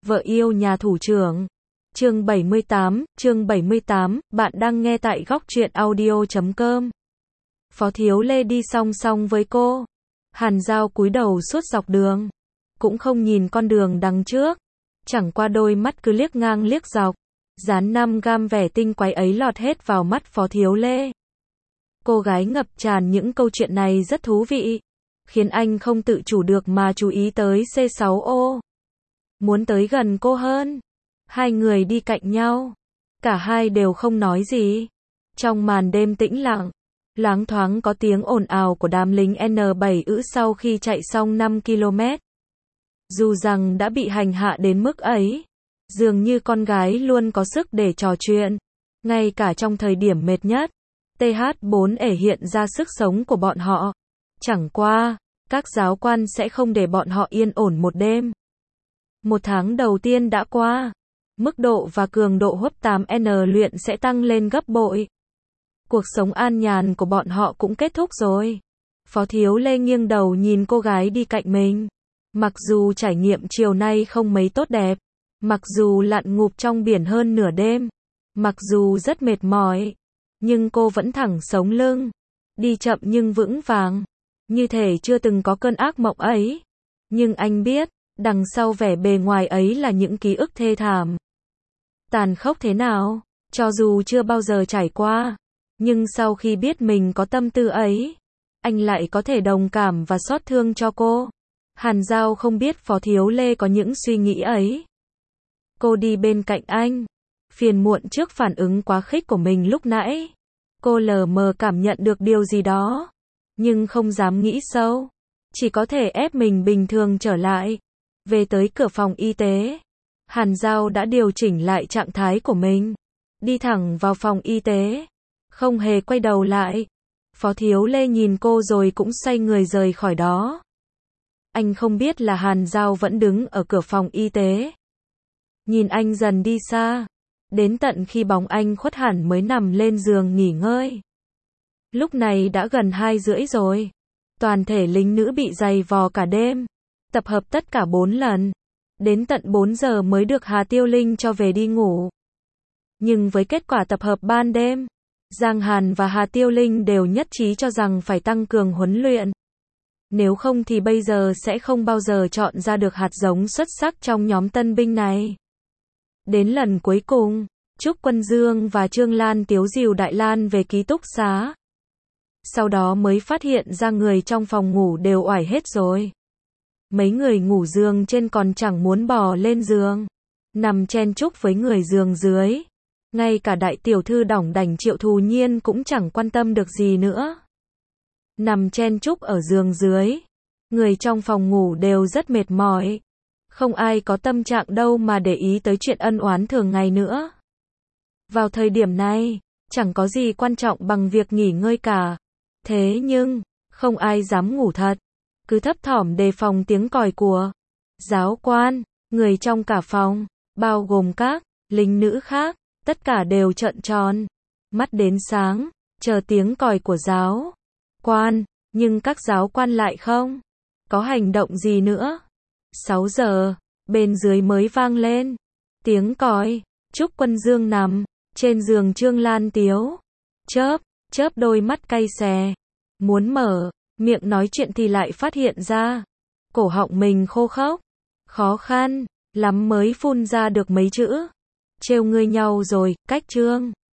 Vợ yêu nhà thủ trưởng. Chương 78, bạn đang nghe tại góc truyện audio.com. Phó Thiếu Lê đi song song với cô. Hàn Giao cúi đầu suốt dọc đường, cũng không nhìn con đường đằng trước, chẳng qua đôi mắt cứ liếc ngang liếc dọc, dán 5 gam vẻ tinh quái ấy lọt hết vào mắt Phó Thiếu Lê. Cô gái ngập tràn những câu chuyện này rất thú vị, khiến anh không tự chủ được mà chú ý tới C6O. Muốn tới gần cô hơn. Hai người đi cạnh nhau, cả hai đều không nói gì. Trong màn đêm tĩnh lặng, loáng thoáng có tiếng ồn ào của đám lính N7 sau khi chạy xong 5 km. Dù rằng đã bị hành hạ đến mức ấy, dường như con gái luôn có sức để trò chuyện, ngay cả trong thời điểm mệt nhất. TH4 ể hiện ra sức sống của bọn họ. Chẳng qua, các giáo quan sẽ không để bọn họ yên ổn một đêm. Một tháng đầu tiên đã qua, mức độ và cường độ hấp 8N luyện sẽ tăng lên gấp bội. Cuộc sống an nhàn của bọn họ cũng kết thúc rồi. Phó Thiếu Lê nghiêng đầu nhìn cô gái đi cạnh mình. Mặc dù trải nghiệm chiều nay không mấy tốt đẹp, mặc dù lặn ngụp trong biển hơn nửa đêm, mặc dù rất mệt mỏi, nhưng cô vẫn thẳng sống lưng, đi chậm nhưng vững vàng, như thể chưa từng có cơn ác mộng ấy. Nhưng anh biết, đằng sau vẻ bề ngoài ấy là những ký ức thê thảm, tàn khốc thế nào, cho dù chưa bao giờ trải qua, nhưng sau khi biết mình có tâm tư ấy, anh lại có thể đồng cảm và xót thương cho cô. Hàn Giao không biết Phó Thiếu Lê có những suy nghĩ ấy. Cô đi bên cạnh anh, phiền muộn trước phản ứng quá khích của mình lúc nãy. Cô lờ mờ cảm nhận được điều gì đó, nhưng không dám nghĩ sâu, chỉ có thể ép mình bình thường trở lại. Về tới cửa phòng y tế, Hàn Giao đã điều chỉnh lại trạng thái của mình, đi thẳng vào phòng y tế, không hề quay đầu lại. Phó Thiếu Lê nhìn cô rồi cũng xoay người rời khỏi đó. Anh không biết là Hàn Giao vẫn đứng ở cửa phòng y tế, nhìn anh dần đi xa, đến tận khi bóng anh khuất hẳn mới nằm lên giường nghỉ ngơi. Lúc này đã gần 2:30 rồi, toàn thể lính nữ bị giày vò cả đêm, tập hợp tất cả 4 lần, đến tận 4 giờ mới được Hà Tiêu Linh cho về đi ngủ. Nhưng với kết quả tập hợp ban đêm, Giang Hàn và Hà Tiêu Linh đều nhất trí cho rằng phải tăng cường huấn luyện. Nếu không thì bây giờ sẽ không bao giờ chọn ra được hạt giống xuất sắc trong nhóm tân binh này. Đến lần cuối cùng, Trúc Quân Dương và Trương Lan Tiếu dìu Đại Lan về ký túc xá. Sau đó mới phát hiện ra người trong phòng ngủ đều oải hết rồi. Mấy người ngủ giường trên còn chẳng muốn bò lên giường, nằm chen chúc với người giường dưới. Ngay cả đại tiểu thư đỏng đảnh Triệu Thù Nhiên cũng chẳng quan tâm được gì nữa. Nằm chen chúc ở giường dưới, người trong phòng ngủ đều rất mệt mỏi. Không ai có tâm trạng đâu mà để ý tới chuyện ân oán thường ngày nữa. Vào thời điểm này, chẳng có gì quan trọng bằng việc nghỉ ngơi cả. Thế nhưng, không ai dám ngủ thật, cứ thấp thỏm đề phòng tiếng còi của giáo quan. Người trong cả phòng, bao gồm các lính nữ khác, tất cả đều trợn tròn mắt đến sáng, chờ tiếng còi của giáo quan, nhưng các giáo quan lại không có hành động gì nữa. 6 giờ, bên dưới mới vang lên tiếng còi. Trúc Quân Dương nằm trên giường Trương Lan Tiếu, chớp đôi mắt cay xè, muốn mở miệng nói chuyện thì lại phát hiện ra cổ họng mình khô khốc, khó khăn lắm mới phun ra được mấy chữ: trêu ngươi nhau rồi, cách Trương